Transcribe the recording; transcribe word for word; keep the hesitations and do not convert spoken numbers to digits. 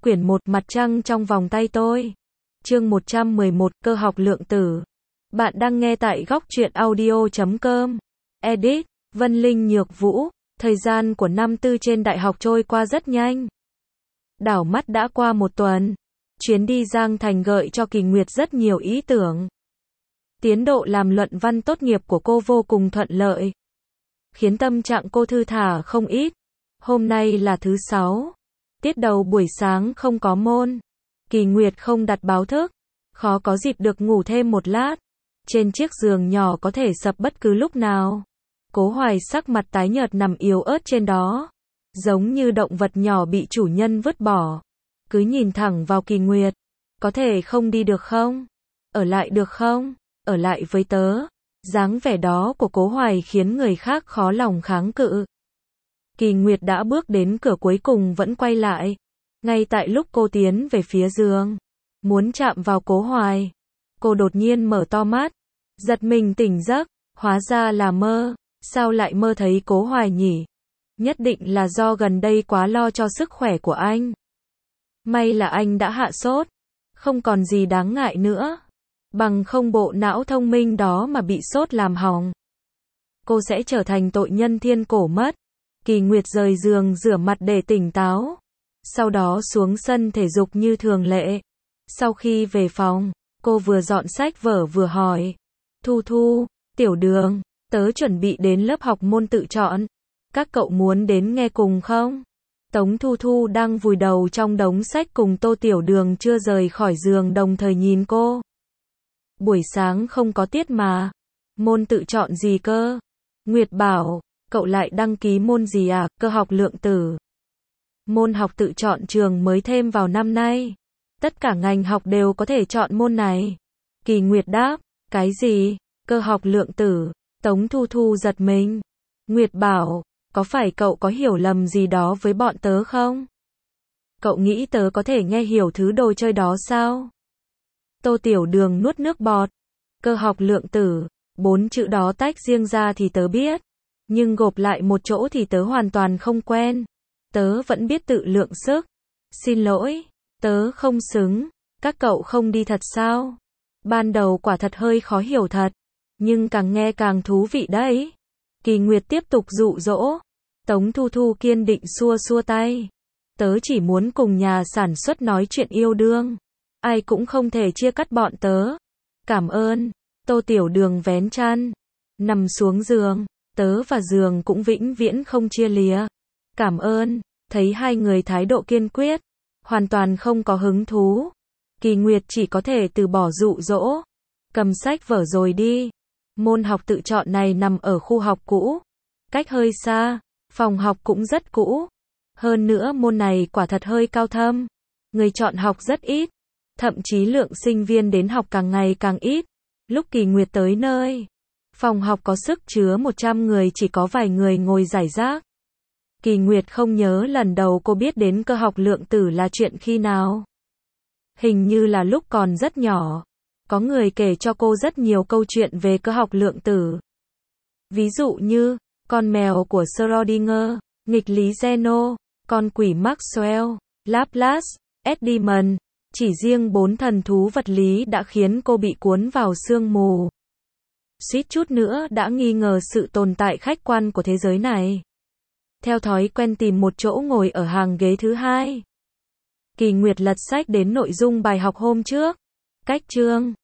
Quyển một Mặt trăng trong vòng tay tôi. Chương một trăm mười một Cơ học lượng tử. Bạn đang nghe tại góc truyện audio chấm com. Edit, Vân Linh Nhược Vũ. Thời gian của năm tư trên đại học trôi qua rất nhanh. Đảo mắt đã qua một tuần. Chuyến đi Giang Thành gợi cho Kỳ Nguyệt rất nhiều ý tưởng. Tiến độ làm luận văn tốt nghiệp của cô vô cùng thuận lợi, khiến tâm trạng cô thư thả không ít. Hôm nay là thứ sáu. Tiết đầu buổi sáng không có môn. Kỳ Nguyệt không đặt báo thức, khó có dịp được ngủ thêm một lát. Trên chiếc giường nhỏ có thể sập bất cứ lúc nào. Cố Hoài sắc mặt tái nhợt nằm yếu ớt trên đó, giống như động vật nhỏ bị chủ nhân vứt bỏ. Cứ nhìn thẳng vào Kỳ Nguyệt. Có thể không đi được không? Ở lại được không? Ở lại với tớ. Dáng vẻ đó của Cố Hoài khiến người khác khó lòng kháng cự. Kỳ Nguyệt đã bước đến cửa cuối cùng vẫn quay lại. Ngay tại lúc cô tiến về phía giường, muốn chạm vào Cố Hoài, cô đột nhiên mở to mắt, giật mình tỉnh giấc, hóa ra là mơ. Sao lại mơ thấy Cố Hoài nhỉ? Nhất định là do gần đây quá lo cho sức khỏe của anh. May là anh đã hạ sốt, không còn gì đáng ngại nữa. Bằng không bộ não thông minh đó mà bị sốt làm hỏng, cô sẽ trở thành tội nhân thiên cổ mất. Kỳ Nguyệt rời giường rửa mặt để tỉnh táo, sau đó xuống sân thể dục như thường lệ. Sau khi về phòng, cô vừa dọn sách vở vừa hỏi Thu Thu, Tiểu Đường, tớ chuẩn bị đến lớp học môn tự chọn. Các cậu muốn đến nghe cùng không? Tống Thu Thu đang vùi đầu trong đống sách cùng Tô Tiểu Đường chưa rời khỏi giường đồng thời nhìn cô. Buổi sáng không có tiết mà. Môn tự chọn gì cơ? Nguyệt bảo, cậu lại đăng ký môn gì à? Cơ học lượng tử. Môn học tự chọn trường mới thêm vào năm nay. Tất cả ngành học đều có thể chọn môn này. Kỳ Nguyệt đáp, cái gì? Cơ học lượng tử. Tống Thu Thu giật mình. Nguyệt bảo, có phải cậu có hiểu lầm gì đó với bọn tớ không? Cậu nghĩ tớ có thể nghe hiểu thứ đồ chơi đó sao? Tô Tiểu Đường nuốt nước bọt. Cơ học lượng tử, bốn chữ đó tách riêng ra thì tớ biết, nhưng gộp lại một chỗ thì tớ hoàn toàn không quen. Tớ vẫn biết tự lượng sức. Xin lỗi, tớ không xứng. Các cậu không đi thật sao? Ban đầu quả thật hơi khó hiểu thật, nhưng càng nghe càng thú vị đấy. Kỳ Nguyệt tiếp tục dụ dỗ. Tống Thu Thu kiên định xua xua tay. Tớ chỉ muốn cùng nhà sản xuất nói chuyện yêu đương. Ai cũng không thể chia cắt bọn tớ. Cảm ơn. Tô Tiểu Đường vén chăn, nằm xuống giường. Tớ và giường cũng vĩnh viễn không chia lìa. Cảm ơn. Thấy hai người thái độ kiên quyết, hoàn toàn không có hứng thú, Kỳ Nguyệt chỉ có thể từ bỏ dụ dỗ. Cầm sách vở rồi đi. Môn học tự chọn này nằm ở khu học cũ, cách hơi xa, phòng học cũng rất cũ. Hơn nữa môn này quả thật hơi cao thâm, người chọn học rất ít, thậm chí lượng sinh viên đến học càng ngày càng ít. Lúc Kỳ Nguyệt tới nơi, phòng học có sức chứa một trăm người chỉ có vài người ngồi rải rác. Kỳ Nguyệt không nhớ lần đầu cô biết đến cơ học lượng tử là chuyện khi nào. Hình như là lúc còn rất nhỏ. Có người kể cho cô rất nhiều câu chuyện về cơ học lượng tử. Ví dụ như, con mèo của Schrödinger, nghịch lý Zeno, con quỷ Maxwell, Laplace, Edmond. Chỉ riêng bốn thần thú vật lý đã khiến cô bị cuốn vào sương mù. Suýt chút nữa đã nghi ngờ sự tồn tại khách quan của thế giới này. Theo thói quen tìm một chỗ ngồi ở hàng ghế thứ hai, Kỳ Nguyệt lật sách đến nội dung bài học hôm trước. Cách chương.